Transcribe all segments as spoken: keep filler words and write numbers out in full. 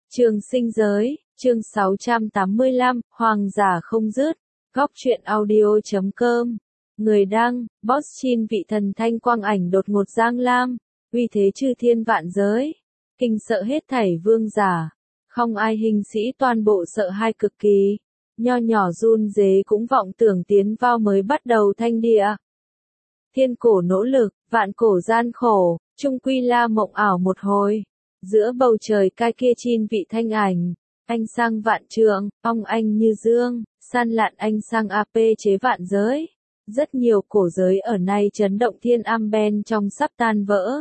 Trường sinh giới, chương sáu trăm tám mươi lăm, Hoàng giả không dứt, góc truyện audio chấm com, người đăng, Boss Chin vị thần thanh quang ảnh đột ngột giang lam, uy thế chư thiên vạn giới, kinh sợ hết thảy vương giả, không ai hình sĩ toàn bộ sợ hai cực kỳ, nho nhỏ run rế cũng vọng tưởng tiến vào mới bắt đầu thanh địa. Thiên cổ nỗ lực, vạn cổ gian khổ, chung quy la mộng ảo một hồi. Giữa bầu trời cai kia chin vị thanh ảnh, anh sang vạn trượng, ong anh như dương, san lạn anh sang ap chế vạn giới. Rất nhiều cổ giới ở nay chấn động thiên am ben trong sắp tan vỡ.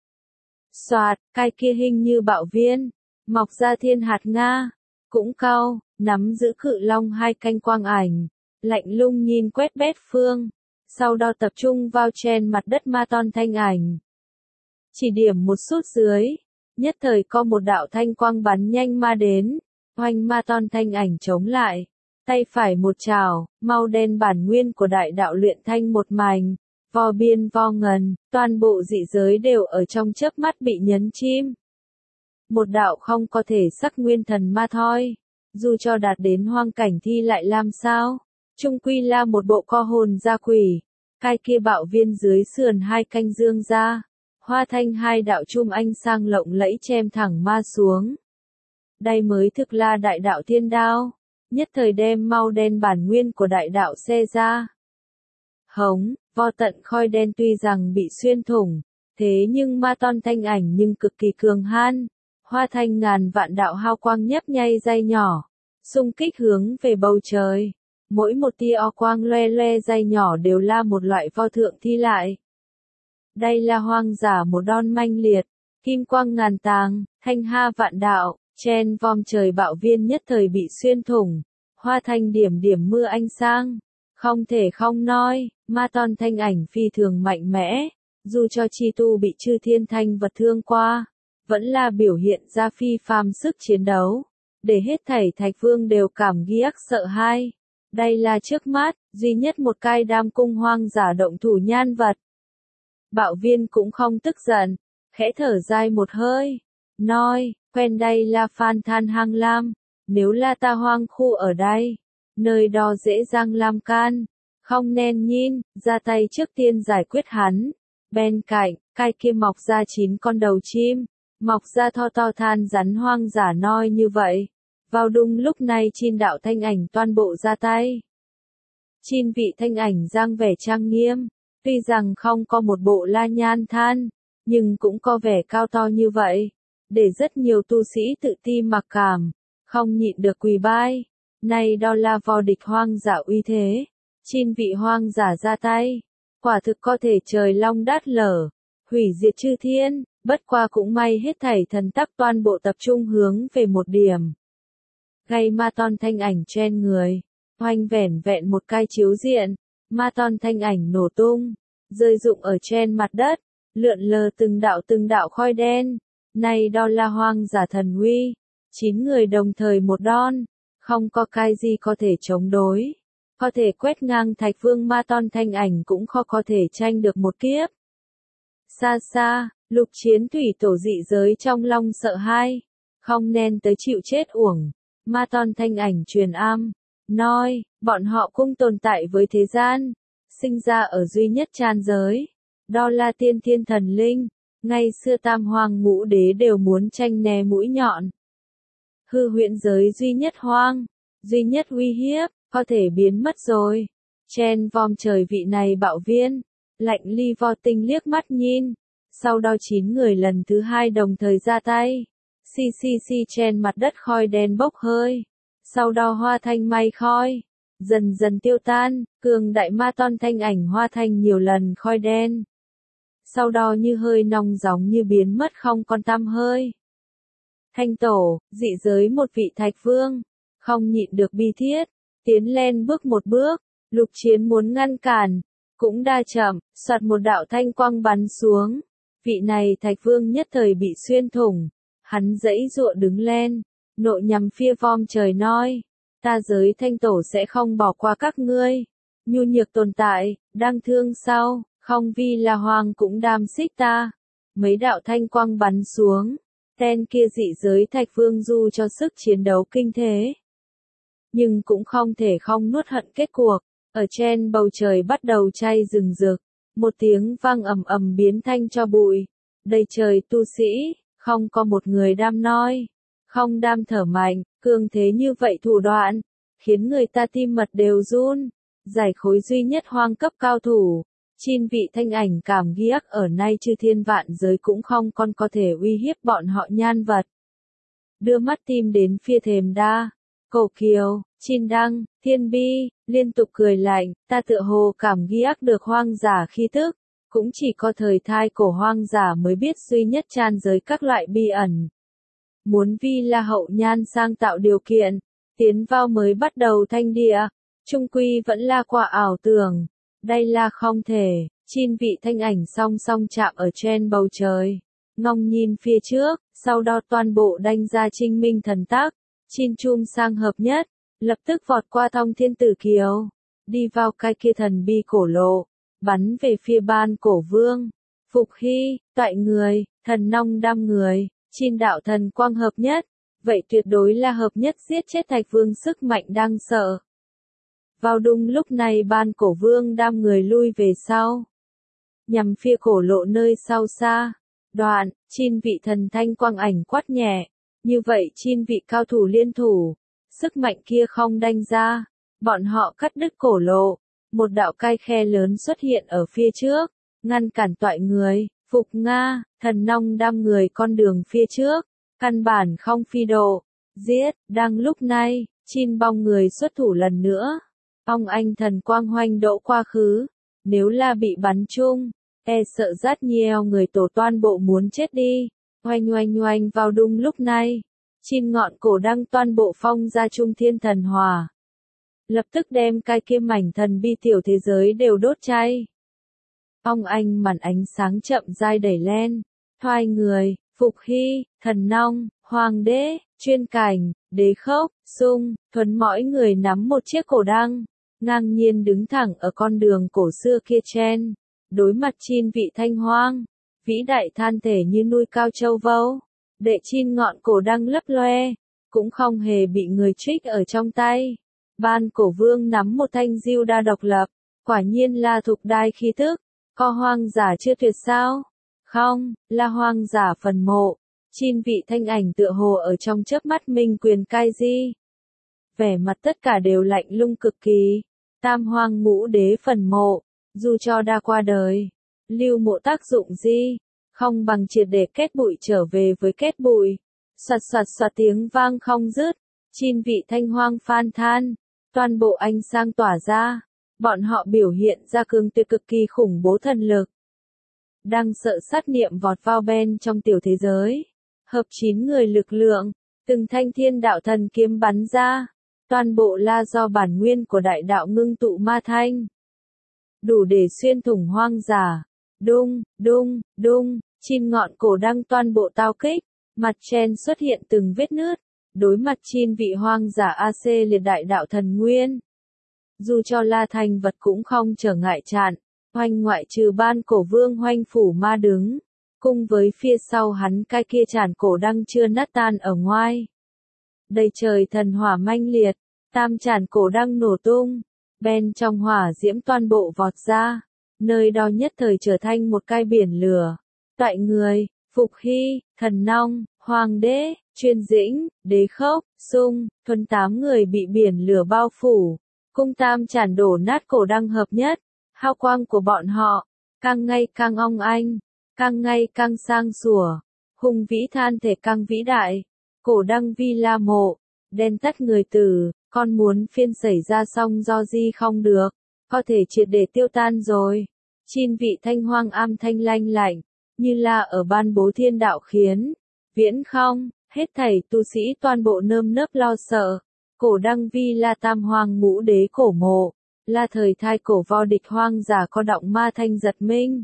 Soạt, cai kia hình như bạo viên, mọc ra thiên hạt nga, cũng cao, nắm giữ cự long hai canh quang ảnh, lạnh lung nhìn quét bét phương, sau đó tập trung vào trên mặt đất ma ton thanh ảnh. Chỉ điểm một sút dưới. Nhất thời có một đạo thanh quang bắn nhanh ma đến, oanh ma ton thanh ảnh chống lại, tay phải một trào, mau đen bản nguyên của đại đạo luyện thanh một mảnh, vo biên vo ngần, toàn bộ dị giới đều ở trong chớp mắt bị nhấn chim. Một đạo không có thể sắc nguyên thần ma thôi, dù cho đạt đến hoang cảnh thi lại làm sao, chung quy là một bộ co hồn ra quỷ, cái kia bạo viên dưới sườn hai canh dương ra. Hoa thanh hai đạo chum anh sang lộng lẫy chém thẳng ma xuống. Đây mới thực là đại đạo thiên đao, nhất thời đem mau đen bản nguyên của đại đạo xe ra. Hống, vo tận khói đen tuy rằng bị xuyên thủng, thế nhưng ma ton thanh ảnh nhưng cực kỳ cường han. Hoa thanh ngàn vạn đạo hao quang nhấp nhay dây nhỏ, xung kích hướng về bầu trời. Mỗi một tia o quang loe loe dây nhỏ đều là một loại vo thượng thi lại. Đây là hoang giả một đòn manh liệt, kim quang ngàn tàng, thanh ha vạn đạo, chen vom trời bạo viên nhất thời bị xuyên thủng, hoa thanh điểm điểm mưa ánh sang, không thể không nói, ma ton thanh ảnh phi thường mạnh mẽ, dù cho chi tu bị chư thiên thanh vật thương qua, vẫn là biểu hiện ra phi phàm sức chiến đấu, để hết thảy thạch vương đều cảm ghiếc sợ hai. Đây là trước mắt, duy nhất một cái đam cung hoang giả động thủ nhan vật. Bạo viên cũng không tức giận, khẽ thở dài một hơi, nói, quen đây là phan than hang lam, nếu là ta hoang khu ở đây, nơi đó dễ dàng làm can, không nên nhìn, ra tay trước tiên giải quyết hắn. Bên cạnh, cái kia mọc ra chín con đầu chim, mọc ra to to than rắn hoang giả nói như vậy. Vào đúng lúc này chin đạo thanh ảnh toàn bộ ra tay. Chin vị thanh ảnh giang vẻ trang nghiêm. Tuy rằng không có một bộ la nhan than, nhưng cũng có vẻ cao to như vậy, để rất nhiều tu sĩ tự ti mặc cảm, không nhịn được quỳ bái. Này đó là vò địch hoang giả uy thế, chin vị hoang giả ra tay, quả thực có thể trời long đát lở, hủy diệt chư thiên, bất qua cũng may hết thảy thần tắc toàn bộ tập trung hướng về một điểm. Gây ma ton thanh ảnh trên người, hoành vẻn vẹn một cái chiếu diện. Ma ton thanh ảnh nổ tung, rơi rụng ở trên mặt đất, lượn lờ từng đạo từng đạo khói đen. Này đó là hoang giả thần uy, chín người đồng thời một đòn, không có cái gì có thể chống đối, có thể quét ngang thạch vương ma ton thanh ảnh cũng khó có thể tranh được một kiếp. Xa xa, lục chiến thủy tổ dị giới trong lòng sợ hai, không nên tới chịu chết uổng, ma ton thanh ảnh truyền âm. Nói, bọn họ cũng tồn tại với thế gian, sinh ra ở duy nhất tràn giới, đó là tiên thiên thần linh, ngày xưa tam hoàng ngũ đế đều muốn tranh né mũi nhọn. Hư huyễn giới duy nhất hoang, duy nhất uy hiếp, có thể biến mất rồi. Chen vom trời vị này bạo viên, lạnh ly vo tinh liếc mắt nhìn, sau đó chín người lần thứ hai đồng thời ra tay, xì xì xì chen mặt đất khói đen bốc hơi. Sau đó hoa thanh may khói, dần dần tiêu tan, cường đại ma ton thanh ảnh hoa thanh nhiều lần khói đen. Sau đó như hơi nóng giống như biến mất không còn tăm hơi. Thanh tổ, dị giới một vị thạch vương, không nhịn được bi thiết, tiến lên bước một bước, lục chiến muốn ngăn cản, cũng đa chậm, soạt một đạo thanh quang bắn xuống. Vị này thạch vương nhất thời bị xuyên thủng, hắn giãy giụa đứng lên. Nội nhằm phía vom trời nói, ta giới thanh tổ sẽ không bỏ qua các ngươi, nhu nhược tồn tại, đang thương sao, không vì là hoàng cũng đam xích ta. Mấy đạo thanh quang bắn xuống, Tên kia dị giới Thạch Vương dù cho sức chiến đấu kinh thế, nhưng cũng không thể không nuốt hận kết cuộc. Ở trên bầu trời bắt đầu cháy rừng rực, một tiếng vang ầm ầm biến thanh cho bụi. Đầy trời tu sĩ, không có một người đam nói, không đam thở mạnh, cường thế như vậy thủ đoạn, khiến người ta tim mật đều run. Giải khối duy nhất hoang cấp cao thủ, chín vị thanh ảnh cảm ghiếc ở nay chư thiên vạn giới cũng không còn có thể uy hiếp bọn họ nhan vật. Đưa mắt tim đến phía thềm đa, Cổ Kiều, Chín Đăng, Thiên Bi, liên tục cười lạnh, ta tựa hồ cảm ghiếc được hoang giả khí tức, cũng chỉ có thời thai cổ hoang giả mới biết duy nhất chan giới các loại bi ẩn. Muốn vi la hậu nhan sang tạo điều kiện, tiến vào mới bắt đầu thanh địa, trung quy vẫn là quả ảo tưởng, đây là không thể. Chín vị thanh ảnh song song chạm ở trên bầu trời, ngong nhìn phía trước, sau đó toàn bộ đánh ra trinh minh thần tác, chín chum sang hợp nhất, lập tức vọt qua Thông Thiên Tử Kiều, đi vào cái kia thần bi cổ lộ, bắn về phía Ban Cổ Vương. Phục Hy, toại người, thần nong đam người, chín đạo thần quang hợp nhất, vậy tuyệt đối là hợp nhất giết chết Thạch Vương sức mạnh đang sợ. Vào đúng lúc này Ban Cổ Vương đam người lui về sau, nhằm phía cổ lộ nơi sau xa. Đoạn, chín vị thần thanh quang ảnh quát nhẹ, như vậy chín vị cao thủ liên thủ, sức mạnh kia không đanh ra, bọn họ cắt đứt cổ lộ, một đạo cai khe lớn xuất hiện ở phía trước, ngăn cản toại người, Phục Nga, thần nong đam người con đường phía trước, căn bản không phi độ, giết. Đang lúc này, chín bóng người xuất thủ lần nữa, ông anh thần quang hoành độ quá khứ, nếu là bị bắn chung, e sợ rất nhiều người tổ toàn bộ muốn chết đi. Oanh oanh oanh vào đúng lúc này, chín ngọn cổ đăng toàn bộ phong ra trung thiên thần hỏa, lập tức đem cái kia mảnh thần bi tiểu thế giới đều đốt cháy. Ông anh màn ánh sáng chậm rãi đẩy lên, thoai người, Phục Hy, thần nong, hoàng đế, chuyên cảnh, đế khốc, sung, thuần mỗi người nắm một chiếc cổ đăng, ngang nhiên đứng thẳng ở con đường cổ xưa kia trên, đối mặt chín vị thanh hoang, vĩ đại than thể như nuôi cao châu vâu, đệ chín ngọn cổ đăng lấp loe, cũng không hề bị người trích ở trong tay. Ban Cổ Vương nắm một thanh diêu đa độc lập, quả nhiên là thục đai khí tức, có hoang giả chưa tuyệt sao? Không, là hoang giả phần mộ. Chín vị thanh ảnh tựa hồ ở trong chớp mắt minh quyền cai di. Vẻ mặt tất cả đều lạnh lùng cực kỳ. Tam hoang ngũ đế phần mộ, dù cho đã qua đời, lưu mộ tác dụng gì? Không bằng triệt để kết bụi trở về với kết bụi. Soạt soạt soạt tiếng vang không dứt, chín vị thanh hoang phan than, toàn bộ ánh sáng tỏa ra, bọn họ biểu hiện ra cường tuyệt cực kỳ khủng bố thần lực. Đang sợ sát niệm vọt vào bên trong tiểu thế giới, hợp chín người lực lượng, từng thanh thiên đạo thần kiếm bắn ra, toàn bộ là do bản nguyên của đại đạo ngưng tụ ma thanh, đủ để xuyên thủng hoang giả. Đung, đung, đung, chín ngọn cổ đăng toàn bộ tao kích, mặt trên xuất hiện từng vết nứt, đối mặt chín vị hoang giả a xê liệt đại đạo thần nguyên. Dù cho là thành vật cũng không trở ngại chặn, hoành ngoại trừ Ban Cổ Vương hoành phủ ma đứng, cùng với phía sau hắn cái kia chản cổ đăng chưa nát tan ở ngoài. Đầy trời thần hỏa manh liệt, tam chản cổ đăng nổ tung, bên trong hỏa diễm toàn bộ vọt ra, nơi đó nhất thời trở thành một cái biển lửa. Toại người, Phục Hy, thần nong, hoàng đế, chuyên dĩnh, đế khốc, sung, thuần tám người bị biển lửa bao phủ, cung tam chản đổ nát cổ đăng hợp nhất, hào quang của bọn họ, càng ngày càng ong anh, càng ngày càng sang sủa, hùng vĩ than thể càng vĩ đại, cổ đăng vi la mộ, đen tắt người tử, con muốn phiên xảy ra xong do gì không được, có thể triệt để tiêu tan rồi. Chín vị thanh hoang am thanh lanh lạnh, như là ở ban bố thiên đạo khiến, viễn không, hết thảy tu sĩ toàn bộ nơm nớp lo sợ. Cổ đăng vi là tam hoang ngũ đế cổ mộ, là thời thai cổ vo địch hoang giả có động ma thanh giật minh.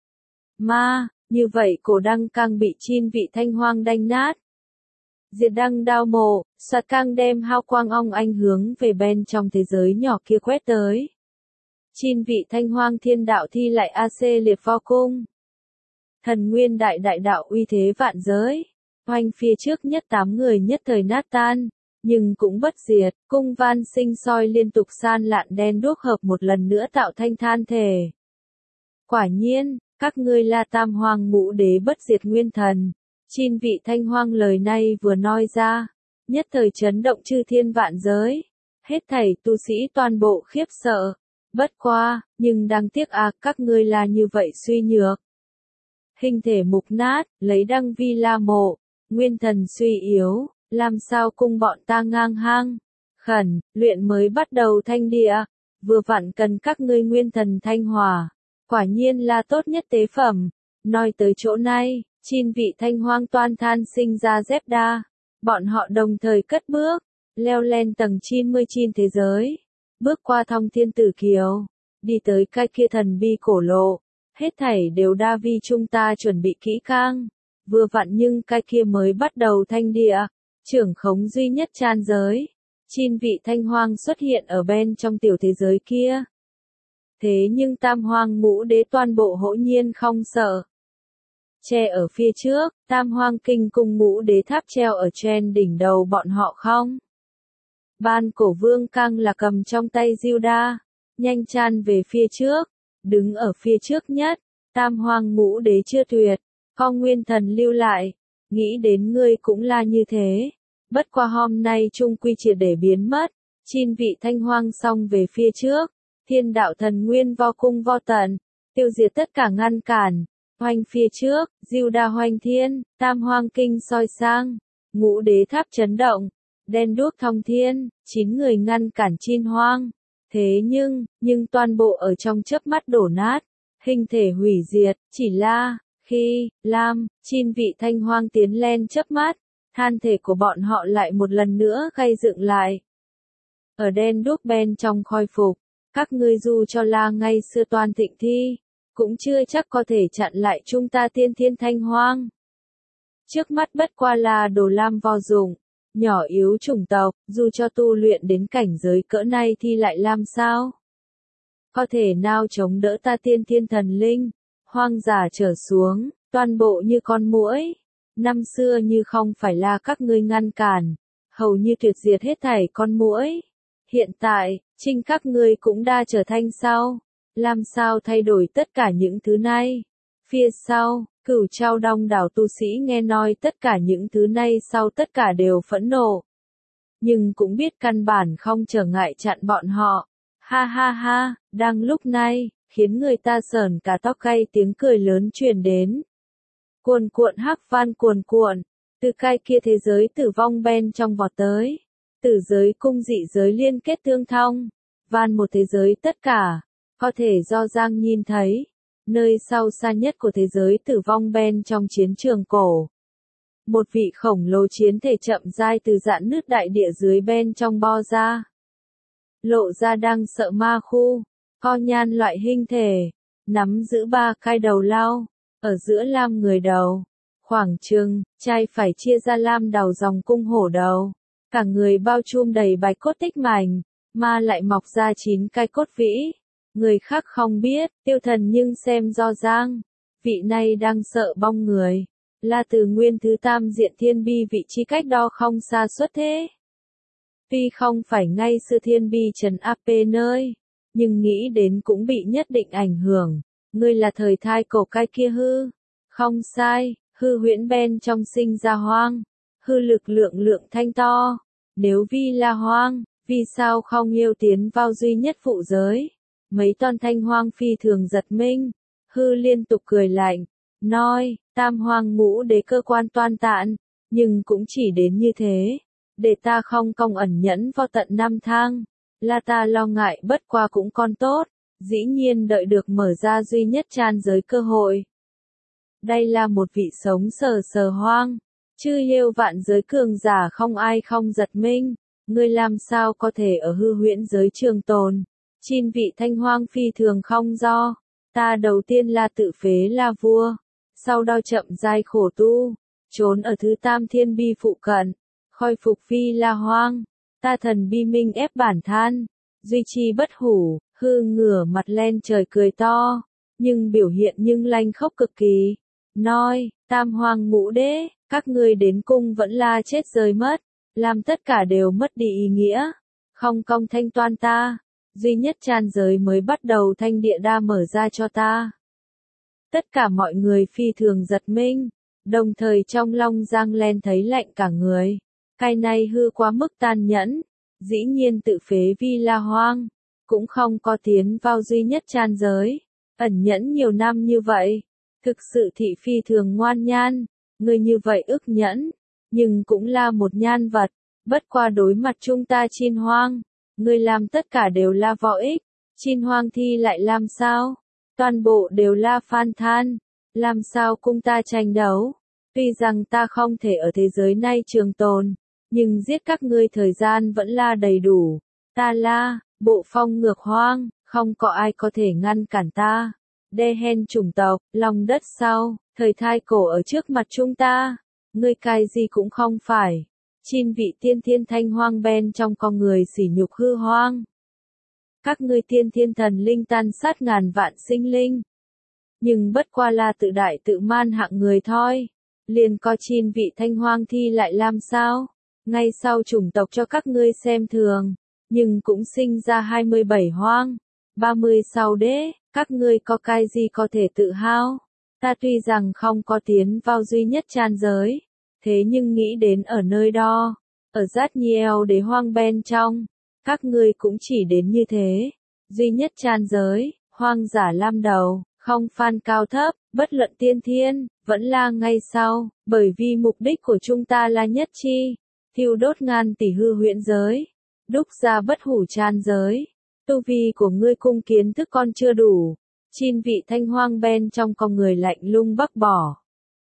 Ma, như vậy cổ đăng càng bị chín vị thanh hoang đanh nát. Diệt đăng đao mộ, soạt càng đem hao quang ong anh hướng về bên trong thế giới nhỏ kia quét tới. Chín vị thanh hoang thiên đạo thi lại a xê liệt vo cung. Thần nguyên đại đại đạo uy thế vạn giới. Oanh phía trước nhất tám người nhất thời nát tan, nhưng cũng bất diệt, cung van sinh soi liên tục san lạn đen đuốc hợp một lần nữa tạo thanh than thể. Quả nhiên, các ngươi là tam hoàng ngũ đế bất diệt nguyên thần. Chín vị thanh hoang lời này vừa nói ra, nhất thời chấn động chư thiên vạn giới. Hết thảy tu sĩ toàn bộ khiếp sợ. Bất qua, nhưng đáng tiếc à, các ngươi là như vậy suy nhược. Hình thể mục nát, lấy đăng vi la mộ, nguyên thần suy yếu, làm sao cung bọn ta ngang hang. Khẩn, luyện mới bắt đầu thanh địa, vừa vặn cần các ngươi nguyên thần thanh hòa. Quả nhiên là tốt nhất tế phẩm. Nói tới chỗ này, chín vị thanh hoang toan than sinh ra dép đa. Bọn họ đồng thời cất bước, leo lên tầng chín mươi chín thế giới. Bước qua thông thiên tử kiều, đi tới cái kia thần bi cổ lộ. Hết thảy đều đa vi chúng ta chuẩn bị kỹ càng. Vừa vặn nhưng cái kia mới bắt đầu thanh địa. Trưởng khống duy nhất chan giới. Chín vị thanh hoang xuất hiện ở bên trong tiểu thế giới kia. Thế nhưng tam hoang ngũ đế toàn bộ hỗ nhiên không sợ. Che ở phía trước, tam hoang kinh cùng ngũ đế tháp treo ở trên đỉnh đầu bọn họ không. Ban cổ vương căng là cầm trong tay diêu đa, nhanh chan về phía trước, đứng ở phía trước nhất, tam hoang ngũ đế chưa tuyệt, có nguyên thần lưu lại, nghĩ đến ngươi cũng là như thế. Bất qua hôm nay trung quy triệt để biến mất, chín vị thanh hoang xong về phía trước, thiên đạo thần nguyên vo cung vo tận, tiêu diệt tất cả ngăn cản, hoành phía trước, diêu đa hoành thiên, tam hoang kinh soi sang, ngũ đế tháp chấn động, đen đuốc thông thiên, chín người ngăn cản chín hoang. Thế nhưng, nhưng toàn bộ ở trong chớp mắt đổ nát, hình thể hủy diệt, chỉ là, khi, lam, chín vị thanh hoang tiến lên chớp mắt, than thể của bọn họ lại một lần nữa gây dựng lại. Ở đen đuốc bên trong khôi phục, các ngươi dù cho là ngay xưa toàn thịnh thi, cũng chưa chắc có thể chặn lại chúng ta tiên thiên thanh hoang. Trước mắt bất qua là đồ lam vô dụng, nhỏ yếu chủng tộc, dù cho tu luyện đến cảnh giới cỡ này thì lại làm sao? Có thể nào chống đỡ ta tiên thiên thần linh, hoang giả trở xuống, toàn bộ như con muỗi. Năm xưa như không phải là các ngươi ngăn cản, hầu như tuyệt diệt hết thảy con muỗi. Hiện tại, chính các ngươi cũng đã trở thành sao? Làm sao thay đổi tất cả những thứ này? Phía sau, Cửu Trao đông đảo tu sĩ nghe nói tất cả những thứ này sau tất cả đều phẫn nộ. Nhưng cũng biết căn bản không trở ngại chặn bọn họ. Ha ha ha, đang lúc này, khiến người ta sởn cả tóc gáy tiếng cười lớn truyền đến. Cuồn cuộn hắc van cuồn cuộn, từ cái kia thế giới tử vong bên trong vọt tới. Tử giới cung dị giới liên kết tương thông, van một thế giới tất cả, có thể do Giang nhìn thấy. Nơi sau xa nhất của thế giới tử vong bên trong chiến trường cổ. Một vị khổng lồ chiến thể chậm rãi từ dạn nứt đại địa dưới bên trong bo ra. Lộ ra đang sợ ma khu, co nhan loại hình thể, nắm giữ ba cái đầu lao, ở giữa lam người đầu. Khoảng chừng, trai phải chia ra lam đầu dòng cung hổ đầu. Cả người bao trùm đầy bạch cốt tích mảnh, mà lại mọc ra chín cái cốt vĩ. Người khác không biết, tiêu thần nhưng xem do Giang. Vị này đang sợ bong người. Là từ nguyên thứ tam diện thiên bi vị trí cách đó không xa xuất thế. Tuy không phải ngay sự thiên bi trần áp bê nơi. Nhưng nghĩ đến cũng bị nhất định ảnh hưởng. Ngươi là thời thai cổ cái kia hư. Không sai, hư huyễn bên trong sinh ra hoang. Hư lực lượng lượng thanh to. Nếu vi là hoang, vì sao không yêu tiến vào duy nhất phụ giới? Mấy con thanh hoang phi thường giật mình, hư liên tục cười lạnh, nói, tam hoang ngũ đế cơ quan toan tạn, nhưng cũng chỉ đến như thế, để ta không công ẩn nhẫn vào tận năm tháng, là ta lo ngại bất qua cũng còn tốt, dĩ nhiên đợi được mở ra duy nhất chan giới cơ hội. Đây là một vị sống sờ sờ hoang, chư yêu vạn giới cường giả không ai không giật mình, người làm sao có thể ở hư huyễn giới trường tồn. Chín vị thanh hoang phi thường không do, ta đầu tiên là tự phế là vua, sau đó chậm rãi khổ tu, trốn ở thứ tam thiên bi phụ cận, khôi phục phi là hoang, ta thần bi minh ép bản than, duy trì bất hủ, hư ngửa mặt lên trời cười to, nhưng biểu hiện nhưng lanh khóc cực kỳ, nói, tam hoàng ngũ đế, các ngươi đến cung vẫn là chết rơi mất, làm tất cả đều mất đi ý nghĩa, không công thanh toan ta, duy nhất chan giới mới bắt đầu thanh địa đa mở ra cho ta. Tất cả mọi người phi thường giật mình, đồng thời trong Long Giang len thấy lạnh cả người, cái này hư quá mức tàn nhẫn, dĩ nhiên tự phế Vi La Hoang, cũng không có tiến vào duy nhất chan giới, ẩn nhẫn nhiều năm như vậy, thực sự thị phi thường ngoan nhan, người như vậy ức nhẫn, nhưng cũng là một nhan vật, bất qua đối mặt chúng ta Chin Hoang, người làm tất cả đều là vô ích, Chin Hoang thi lại làm sao, toàn bộ đều là phan than, làm sao cung ta tranh đấu, tuy rằng ta không thể ở thế giới này trường tồn, nhưng giết các ngươi thời gian vẫn là đầy đủ, ta là, bộ phong ngược hoang, không có ai có thể ngăn cản ta. Đe hen chủng tộc, lòng đất sau, thời thai cổ ở trước mặt chúng ta, ngươi cái gì cũng không phải. Chin vị tiên thiên thanh hoang bên trong con người sỉ nhục hư hoang. Các ngươi tiên thiên thần linh tan sát ngàn vạn sinh linh. Nhưng bất qua là tự đại tự man hạng người thôi. Liền có Chin vị thanh hoang thi lại làm sao? Ngay sau chủng tộc cho các ngươi xem thường, nhưng cũng sinh ra hai mươi bảy hoang, ba mươi sáu đế. Các ngươi có cái gì có thể tự hào? Ta tuy rằng không có tiến vào duy nhất chan giới, thế nhưng nghĩ đến ở nơi đó, ở Giác Nhiêu đế hoang bên trong, các ngươi cũng chỉ đến như thế. Duy nhất chan giới, hoang giả lam đầu, không phan cao thấp, bất luận tiên thiên, vẫn là ngay sau, bởi vì mục đích của chúng ta là nhất chi, thiêu đốt ngàn tỷ hư huyễn giới, đúc ra bất hủ chan giới. Tu vi của ngươi cung kiến thức con chưa đủ, Chin vị thanh hoang bên trong con người lạnh lung bắc bỏ.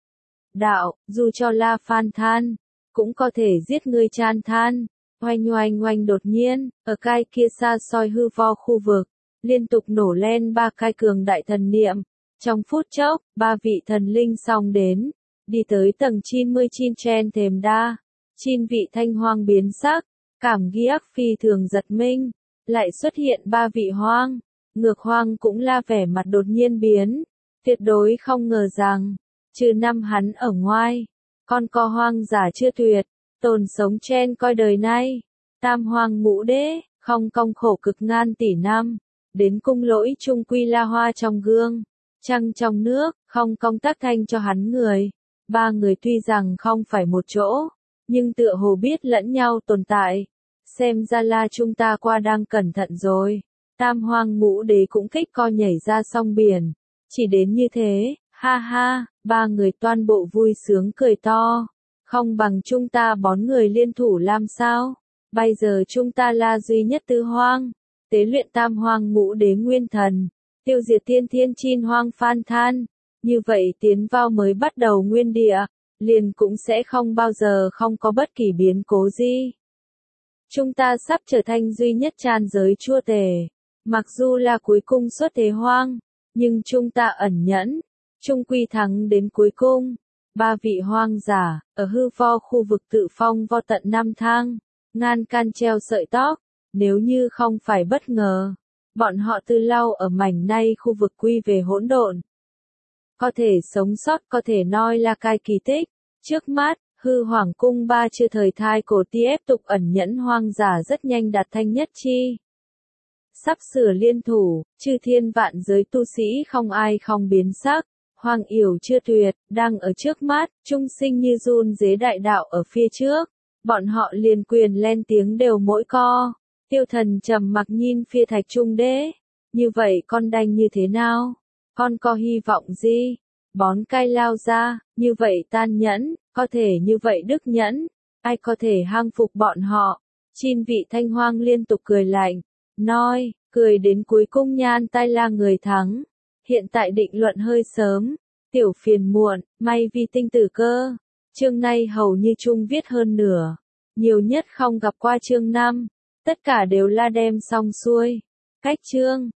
Đạo, dù cho là phan than, cũng có thể giết ngươi chan than, oanh oanh oanh đột nhiên, ở cái kia xa xôi hư vô khu vực, liên tục nổ lên ba cái cường đại thần niệm, trong phút chốc, ba vị thần linh song đến, đi tới tầng chín mươi chín trên thềm đa, Chin vị thanh hoang biến sắc, cảm ghiếc phi thường giật mình. Lại xuất hiện ba vị hoang, ngược hoang cũng là vẻ mặt đột nhiên biến, tuyệt đối không ngờ rằng, trừ năm hắn ở ngoài, còn có hoang giả chưa tuyệt, tồn sống trên coi đời này, tam hoang ngũ đế, không công khổ cực ngàn tỷ năm, đến cung lỗi trung quy la hoa trong gương, trăng trong nước, không công tác thanh cho hắn người, ba người tuy rằng không phải một chỗ, nhưng tựa hồ biết lẫn nhau tồn tại. Xem ra là chúng ta qua đang cẩn thận rồi. Tam hoang ngũ đế cũng kích co nhảy ra sông biển. Chỉ đến như thế, ha ha, ba người toàn bộ vui sướng cười to. Không bằng chúng ta bón người liên thủ làm sao? Bây giờ chúng ta là duy nhất tứ hoang. Tế luyện tam hoang ngũ đế nguyên thần. Tiêu diệt tiên thiên Chin hoang phan than. Như vậy tiến vào mới bắt đầu nguyên địa. Liền cũng sẽ không bao giờ không có bất kỳ biến cố gì. Chúng ta sắp trở thành duy nhất chan giới chua tể. Mặc dù là cuối cùng xuất thế hoang, nhưng chúng ta ẩn nhẫn, trung quy thắng đến cuối cùng. Ba vị hoang giả, ở hư vô khu vực tự phong vô tận năm thang, ngàn can treo sợi tóc, nếu như không phải bất ngờ, bọn họ từ lâu ở mảnh này khu vực quy về hỗn độn. Có thể sống sót có thể nói là cái kỳ tích, trước mắt. Hư Hoàng cung ba chưa thời thai cổ tiếp tục ẩn nhẫn hoang giả rất nhanh đạt thanh nhất chi. Sắp sửa liên thủ, chư thiên vạn giới tu sĩ không ai không biến sắc, hoàng yểu chưa tuyệt, đang ở trước mắt, trung sinh như run dế đại đạo ở phía trước. Bọn họ liền quyền lên tiếng đều mỗi co. Tiêu thần trầm mặc nhìn phía thạch trung đế. Như vậy con đành như thế nào? Con có hy vọng gì? Bón cay lao ra, như vậy tan nhẫn, có thể như vậy đức nhẫn, ai có thể hăng phục bọn họ. Chin vị thanh hoang liên tục cười lạnh, nói, cười đến cuối cung nhan tai là người thắng. Hiện tại định luận hơi sớm, tiểu phiền muộn, may vì tinh tử cơ. Chương này hầu như chung viết hơn nửa, nhiều nhất không gặp qua chương năm, tất cả đều là đem xong xuôi. Cách chương